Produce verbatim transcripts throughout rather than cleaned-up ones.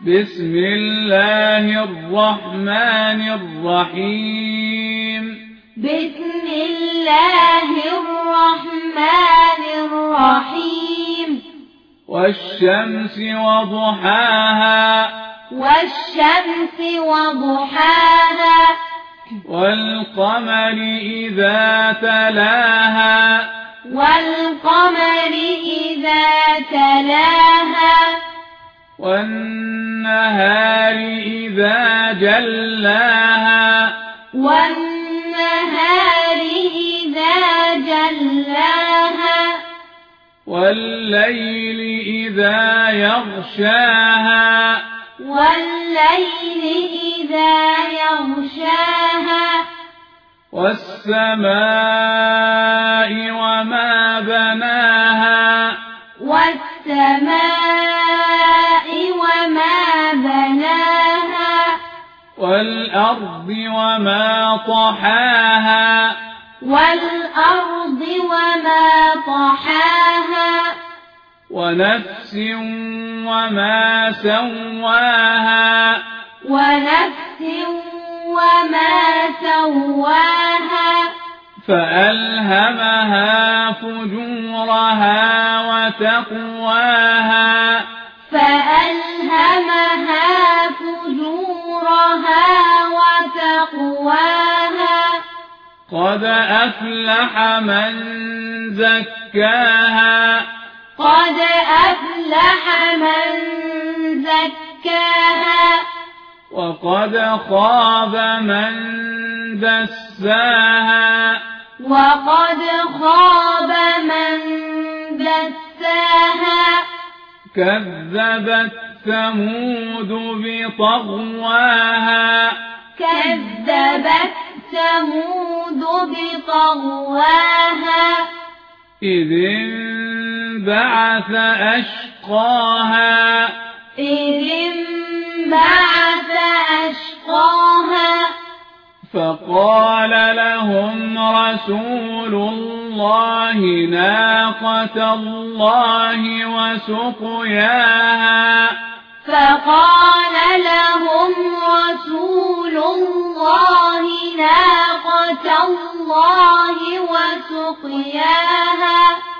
بسم الله الرحمن الرحيم بسم الله الرحمن الرحيم والشمس وضحاها والشمس وضحاها والقمر إذا تلاها والقمر إذا تلاها والنهار إذا جلاها والنهار إذا جلاها والليل إذا يغشاها والليل إذا يغشاها والسماء وما بناها والسماء وما بناها والأرض وما طحاها والأرض وما طحاها ونفس وما سواها ونفس وما سواها فألهمها فجورها وتقواها فألهمها فجورها وتقواها قد أفلح من زكاها قد أفلح من زكاها وقد خاب من دساها وقد خاب من دساها كذبت ثمود بطغواها كذبت ثمود بطغواها إذ انبعث أشقاها إذ انبعث أشقاها فقال لهم رسول الله ناقة الله وسقياها فقال لهم رسول الله ناقة الله وسقياها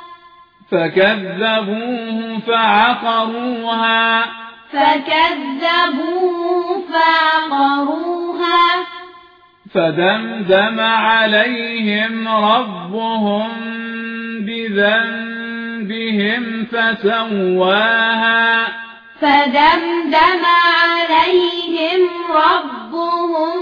فكذبوه فعقروها فكذبوه فعقروها فدمدم عليهم ربهم بذنبهم فسواها فدمدم عليهم ربهم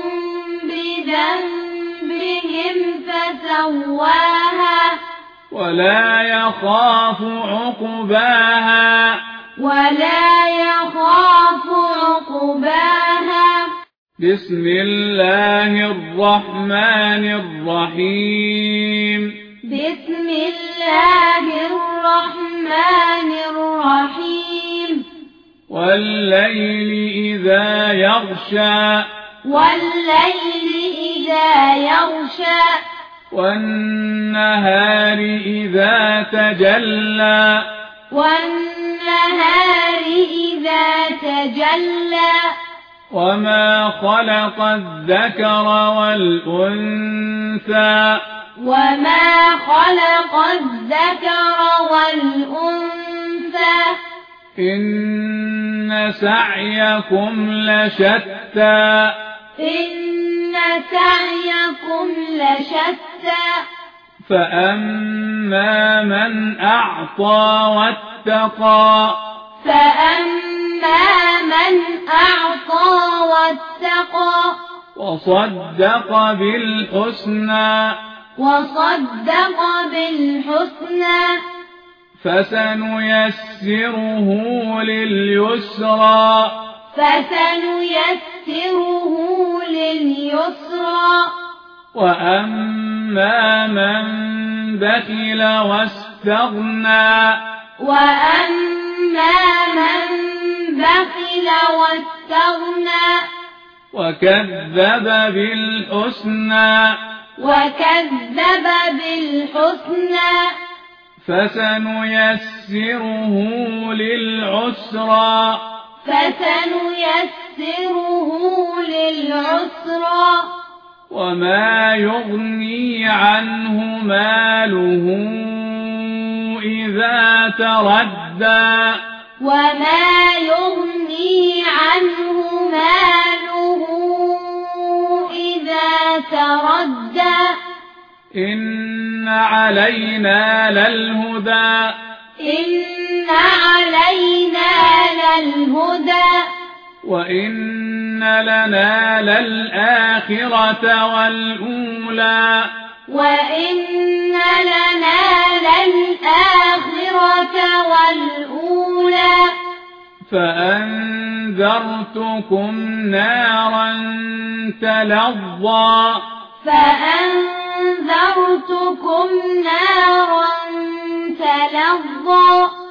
بذنبهم فسواها ولا يخاف عقباها ولا يخاف عقباها بسم الله الرحمن الرحيم بسم الله الرحمن الرحيم والليل إذا يغشى والليل إذا يغشى والنهار إذا تجلى والنهار إذا تجلى وما خلق الذكر والأنثى وما خلق الذكر والأنثى إن سعيكم لشتى إن سعيكم لشتى فأما من أعطى واتقى فأما من أعطى واتقى وصدق بالحسنى وصدق بالحسنى فسنيسره لليسرى فسنيسره لليسرى وأما من بخل واستغنى وأما من بخل واستغنى وكذب بالحسنى وكذب بالحسنى فسنيسره للعسرى فسنيسره للعسرى وما يغني عنه ماله إذا تردى وما يغني عنه ماله إذا تردى إن علينا للهدى إن علينا للهدى وإن لنا للآخرة والأولى وإن لنا للآخرة والأولى فأنذرتكم نارا تلظى فأنذرتكم نارا تلظى